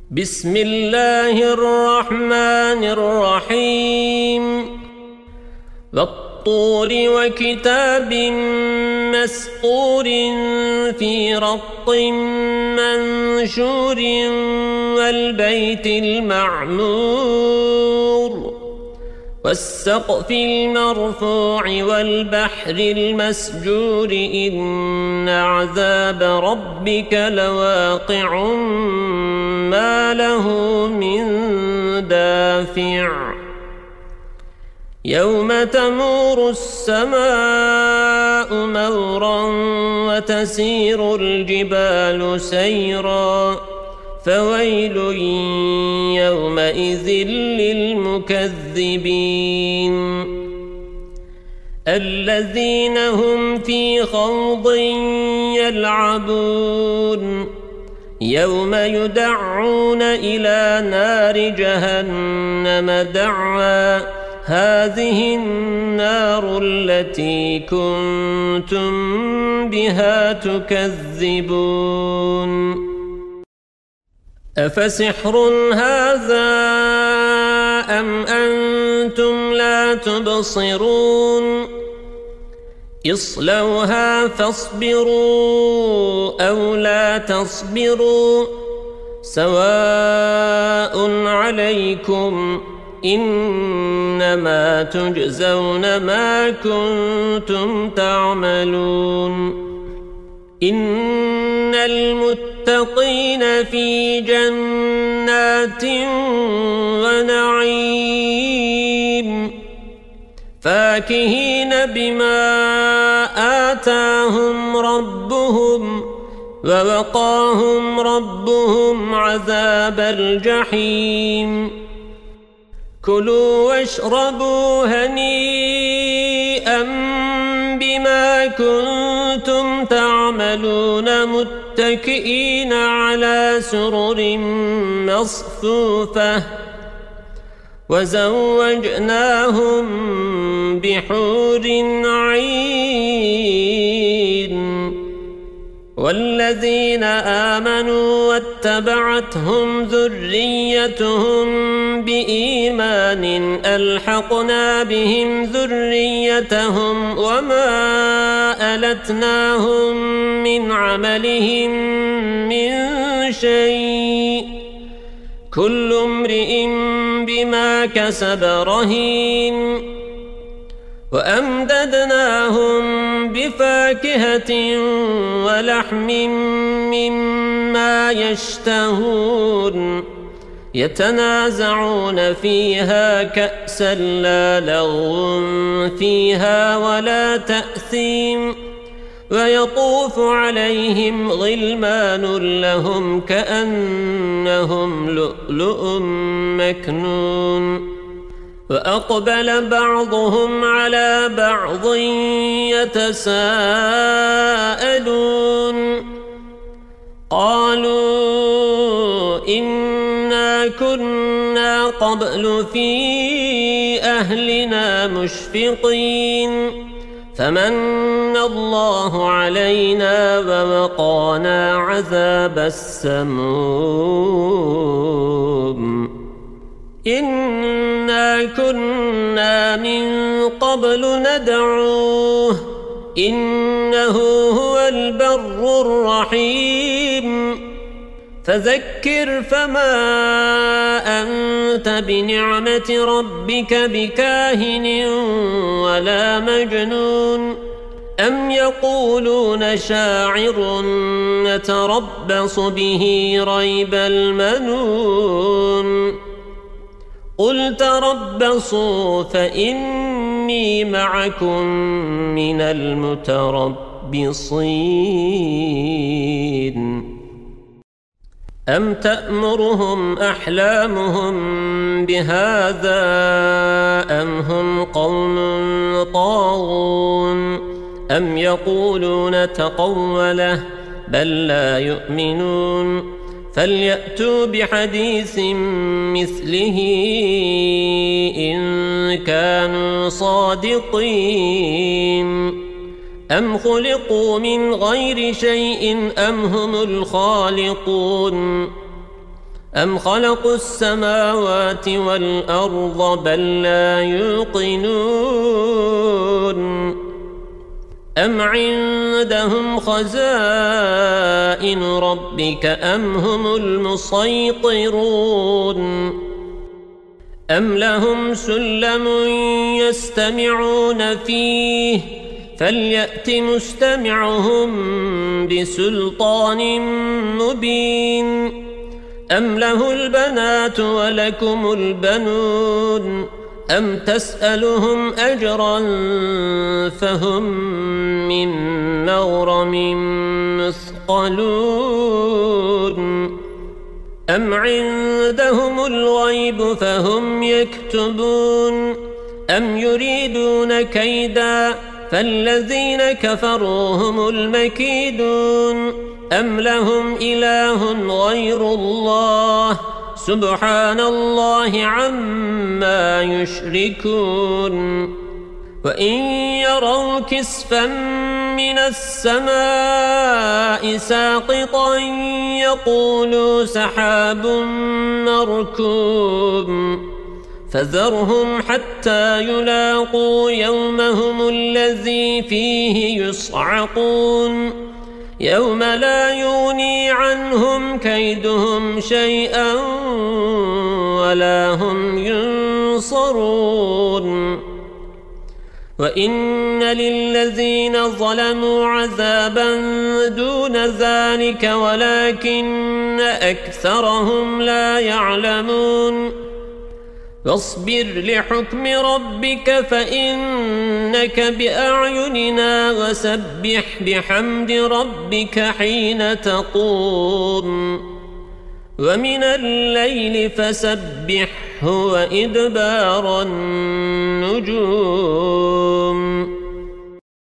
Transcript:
بسم الله الرحمن الرحيم والطور وكتاب مسطور في رق منشور والبيت المعمور والسقف المرفوع والبحر المسجور إن عذاب ربك لواقع ما له من دافع يوم تمور السماء مورا وتسير الجبال سيرا فويل يومئذ للمكذبين الذين هم في خوض يلعبون يوم يدعون إلى نار جهنم دعا هذه النار التي كنتم بها تكذبون أفسحر هذا أم أنتم لا تبصرون اصلوها فاصبروا أو لا تصبروا سواء عليكم إنما تجزون ما كنتم تعملون إن المتقين في جنات ونعيم فاكهين بما آتاهم ربهم ووقاهم ربهم عذاب الجحيم كلوا واشربوا هنيئا بما كنتم تعملون متكئين على سرر مصفوفة وزوجناهم بحور عين والذين آمنوا واتبعتهم ذريتهم بإيمان ألحقنا بهم ذريتهم وما ألتناهم من عملهم من شيء كل امرئ بما كسب رهين وأمددناهم بفاكهة ولحم مما يشتهون يتنازعون فيها كأسا لا لغو فيها ولا تأثيم ويطوف عليهم غلمان لهم كأنهم لؤلؤ مكنون وأقبل بعضهم على بعض يتساءلون قالوا إنا كنا قبل في أهلنا مشفقين فمن الله علينا ووقانا عذاب السموم إنا كنا من قبل ندعوه إنه هو البر الرحيم فذكر فما أنت بنعمة ربك بكاهن ولا مجنون أم يقولون شاعر نتربص به ريب المنون قل تربصوا فإني معكم من المتربصين أم تأمرهم أحلامهم بهذا أم هم قوم طاغون أم يقولون تقوله بل لا يؤمنون فليأتوا بحديث مثله إن كانوا صادقين أم خلقوا من غير شيء أم هم الخالقون أم خلقوا السماوات والأرض بل لا يوقنون أم عندهم خزائن ربك أم هم المسيطرون أم لهم سلم يستمعون فيه فليأت مستمعهم بسلطان مبين أم له البنات ولكم البنون أم تسألهم أجرا فهم من مغرم مثقلون أم عندهم الغيب فهم يكتبون أم يريدون كيدا فالذين كفروا هم المكيدون أم لهم إله غير الله سبحان الله عما يشركون وإن يروا كسفا من السماء ساقطا يقولوا سحاب مركوم فذرهم حتى يلاقوا يومهم الذي فيه يصعقون يوم لا يغني عنهم كيدهم شيئا ولا هم ينصرون وإن للذين ظلموا عذابا دون ذلك ولكن أكثرهم لا يعلمون واصبر لحكم ربك فإنك بأعيننا وسبح بحمد ربك حين تقوم ومن الليل فسبحه وإدبار النجوم